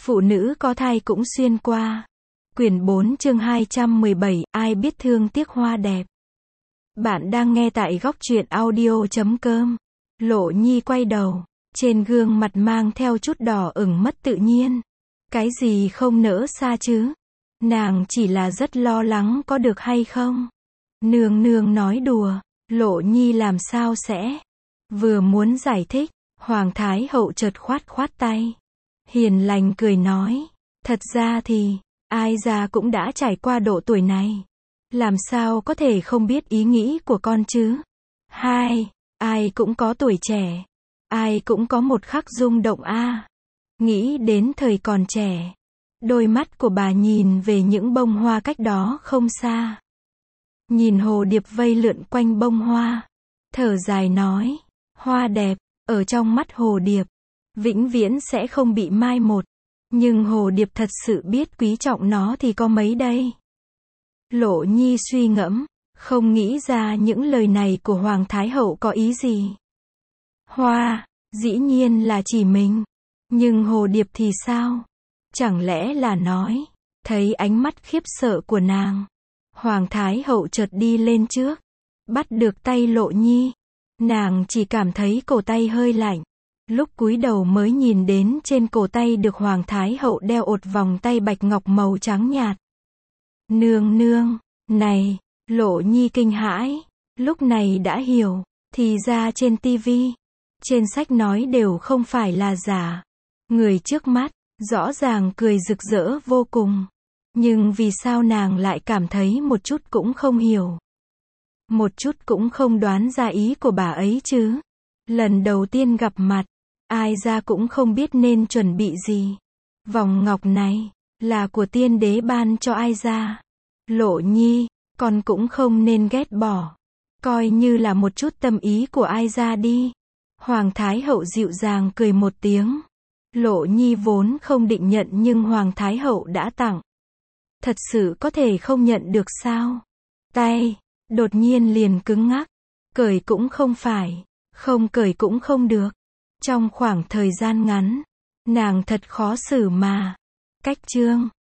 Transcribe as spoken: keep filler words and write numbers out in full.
Phụ nữ có thai cũng xuyên qua. Quyển bốn chương hai trăm mười bảy, ai biết thương tiếc hoa đẹp. Bạn đang nghe tại góc truyện audio chấm com. Lộ Nhi quay đầu, trên gương mặt mang theo chút đỏ ửng mất tự nhiên. Cái gì không nỡ xa chứ? Nàng chỉ là rất lo lắng có được hay không. Nương nương nói đùa, Lộ Nhi làm sao sẽ. Vừa muốn giải thích, Hoàng Thái Hậu chợt khoát khoát tay. Hiền lành cười nói, thật ra thì, ai già cũng đã trải qua độ tuổi này. Làm sao có thể không biết ý nghĩ của con chứ? Hai, ai cũng có tuổi trẻ. Ai cũng có một khắc rung động a. Nghĩ đến thời còn trẻ. Đôi mắt của bà nhìn về những bông hoa cách đó không xa. Nhìn hồ điệp vây lượn quanh bông hoa. Thở dài nói, hoa đẹp, ở trong mắt hồ điệp, vĩnh viễn sẽ không bị mai một. Nhưng hồ điệp thật sự biết quý trọng nó thì có mấy đây. Lộ Nhi suy ngẫm, không nghĩ ra những lời này của Hoàng Thái Hậu có ý gì. Hoa, dĩ nhiên là chỉ mình. Nhưng hồ điệp thì sao? Chẳng lẽ là nói, thấy ánh mắt khiếp sợ của nàng. Hoàng Thái Hậu chợt đi lên trước, bắt được tay Lộ Nhi. Nàng chỉ cảm thấy cổ tay hơi lạnh. Lúc cúi đầu mới nhìn đến trên cổ tay được Hoàng Thái Hậu đeo một vòng tay bạch ngọc màu trắng nhạt. Nương nương, này, Lộ Nhi kinh hãi, lúc này đã hiểu, thì ra trên tivi, trên sách nói đều không phải là giả. Người trước mắt, rõ ràng cười rực rỡ vô cùng. Nhưng vì sao nàng lại cảm thấy một chút cũng không hiểu. Một chút cũng không đoán ra ý của bà ấy chứ. Lần đầu tiên gặp mặt, ai ra cũng không biết nên chuẩn bị gì. Vòng ngọc này, là của tiên đế ban cho ai ra. Lộ Nhi, con cũng không nên ghét bỏ. Coi như là một chút tâm ý của ai ra đi. Hoàng Thái Hậu dịu dàng cười một tiếng. Lộ Nhi vốn không định nhận nhưng Hoàng Thái Hậu đã tặng. Thật sự có thể không nhận được sao? Tay, đột nhiên liền cứng ngắc. Cởi cũng không phải, không cởi cũng không được. Trong khoảng thời gian ngắn, nàng thật khó xử mà. Cách chương